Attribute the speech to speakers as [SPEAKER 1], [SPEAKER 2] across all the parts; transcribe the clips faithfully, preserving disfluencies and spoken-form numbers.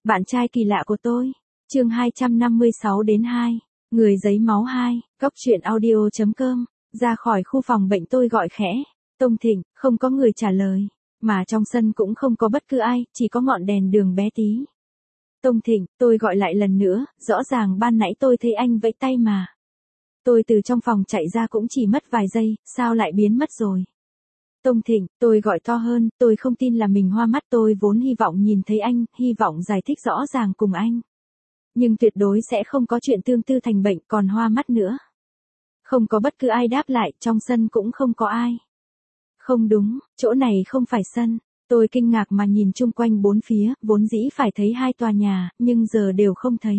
[SPEAKER 1] Bạn trai kỳ lạ của tôi. Chương hai trăm năm mươi sáu đến hai. Người giấy máu hai. Góc truyện audio chấm com. Ra khỏi khu phòng bệnh tôi gọi khẽ. Tông Thịnh, không có người trả lời. Mà trong sân cũng không có bất cứ ai, chỉ có ngọn đèn đường bé tí. Tông Thịnh, tôi gọi lại lần nữa, rõ ràng ban nãy tôi thấy anh vẫy tay mà. Tôi từ trong phòng chạy ra cũng chỉ mất vài giây, sao lại biến mất rồi? Tông Thịnh, tôi gọi to hơn, tôi không tin là mình hoa mắt, tôi vốn hy vọng nhìn thấy anh, hy vọng giải thích rõ ràng cùng anh. Nhưng tuyệt đối sẽ không có chuyện tương tư thành bệnh còn hoa mắt nữa. Không có bất cứ ai đáp lại, trong sân cũng không có ai. Không đúng, chỗ này không phải sân. Tôi kinh ngạc mà nhìn chung quanh bốn phía, vốn dĩ phải thấy hai tòa nhà, nhưng giờ đều không thấy.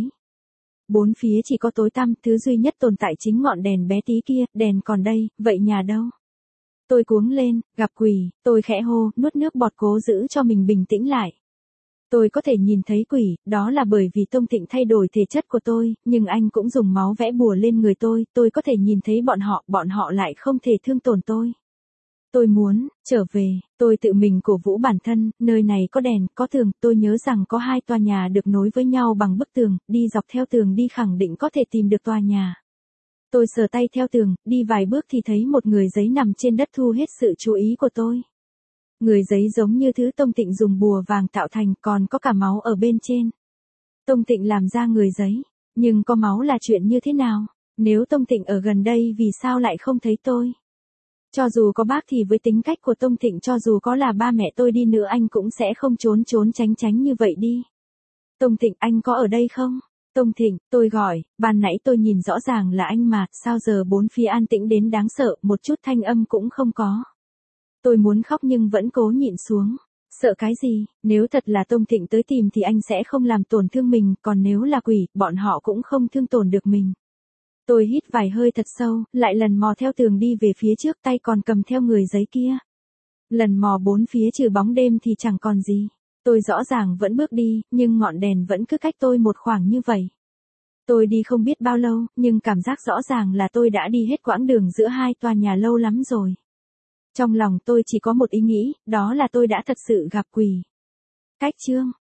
[SPEAKER 1] Bốn phía chỉ có tối tăm, thứ duy nhất tồn tại chính ngọn đèn bé tí kia, đèn còn đây, vậy nhà đâu? Tôi cuống lên, gặp quỷ, tôi khẽ hô, nuốt nước bọt cố giữ cho mình bình tĩnh lại. Tôi có thể nhìn thấy quỷ, đó là bởi vì Tông Thịnh thay đổi thể chất của tôi, nhưng anh cũng dùng máu vẽ bùa lên người tôi, tôi có thể nhìn thấy bọn họ, bọn họ lại không thể thương tổn tôi. Tôi muốn, trở về, tôi tự mình cổ vũ bản thân, nơi này có đèn, có tường, tôi nhớ rằng có hai tòa nhà được nối với nhau bằng bức tường, đi dọc theo tường đi khẳng định có thể tìm được tòa nhà. Tôi sờ tay theo tường, đi vài bước thì thấy một người giấy nằm trên đất thu hết sự chú ý của tôi. Người giấy giống như thứ Tông Thịnh dùng bùa vàng tạo thành, còn có cả máu ở bên trên. Tông Thịnh làm ra người giấy, nhưng có máu là chuyện như thế nào? Nếu Tông Thịnh ở gần đây vì sao lại không thấy tôi? Cho dù có bác thì với tính cách của Tông Thịnh, cho dù có là ba mẹ tôi đi nữa anh cũng sẽ không trốn trốn tránh tránh như vậy đi. Tông Thịnh, anh có ở đây không? Tông Thịnh, tôi gọi, ban nãy tôi nhìn rõ ràng là anh mà, sao giờ bốn phía an tĩnh đến đáng sợ, một chút thanh âm cũng không có. Tôi muốn khóc nhưng vẫn cố nhịn xuống. Sợ cái gì, nếu thật là Tông Thịnh tới tìm thì anh sẽ không làm tổn thương mình, còn nếu là quỷ, bọn họ cũng không thương tổn được mình. Tôi hít vài hơi thật sâu, lại lần mò theo tường đi về phía trước, tay còn cầm theo người giấy kia. Lần mò bốn phía trừ bóng đêm thì chẳng còn gì. Tôi rõ ràng vẫn bước đi, nhưng ngọn đèn vẫn cứ cách tôi một khoảng như vậy. Tôi đi không biết bao lâu, nhưng cảm giác rõ ràng là tôi đã đi hết quãng đường giữa hai tòa nhà lâu lắm rồi. Trong lòng tôi chỉ có một ý nghĩ, đó là tôi đã thật sự gặp quỷ. Cách chương